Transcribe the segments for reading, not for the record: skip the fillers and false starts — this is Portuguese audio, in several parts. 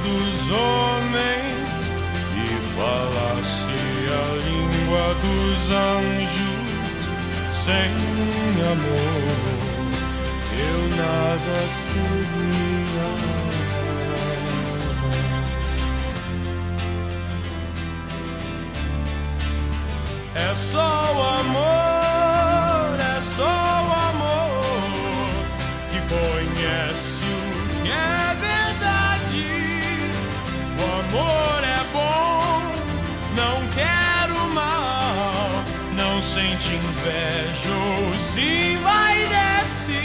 dos homens e falasse a língua dos anjos, sem amor eu nada seria. É só o amor, é só o amor que conhece o que é verdade. O amor é bom, não quer o mal, não sente inveja ou se envaidece.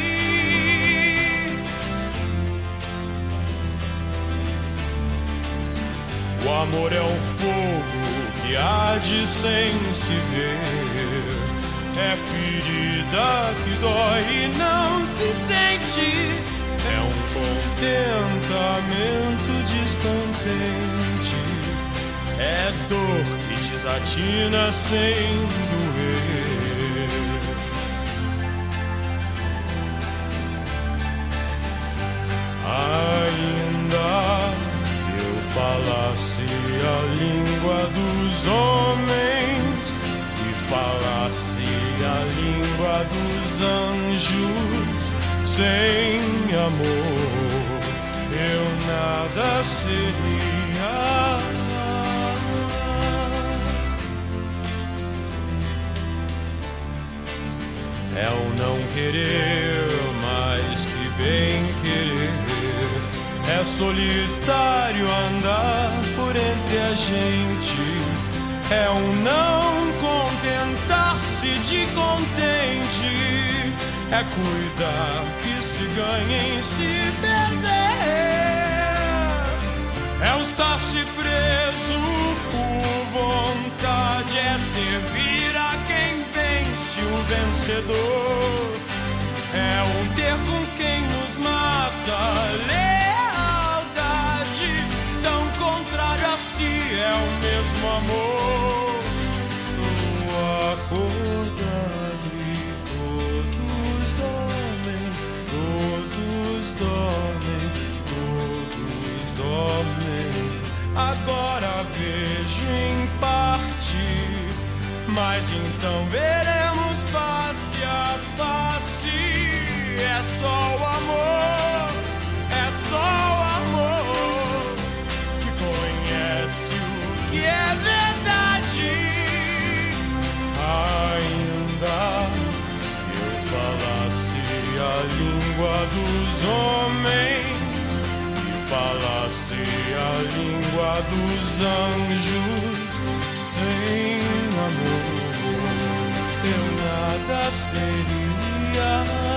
O amor é um fogo que arde sem se ver, é ferida que dói e não se sente, é um contentamento descontente, é dor que desatina sem doer. Ainda que eu falasse a língua dos homens e falasse a língua dos anjos, sem amor eu nada seria. É o não querer mais que bem querer, é solitário andar por entre a gente, é um não contentar-se de contente, é cuidar que se ganha em se perder, é o estar-se preso por vontade, é servir a quem vence o vencedor, é um ter com quem nos mata. Tão contrário a si é o mesmo amor. Estou acordado e todos dormem, todos dormem, todos dormem. Agora vejo em parte, mas então veremos face a face. É só o amor, é só o amor que conhece o que é verdade. Ainda que eu falasse a língua dos homens e falasse a língua dos anjos, sem amor eu nada seria.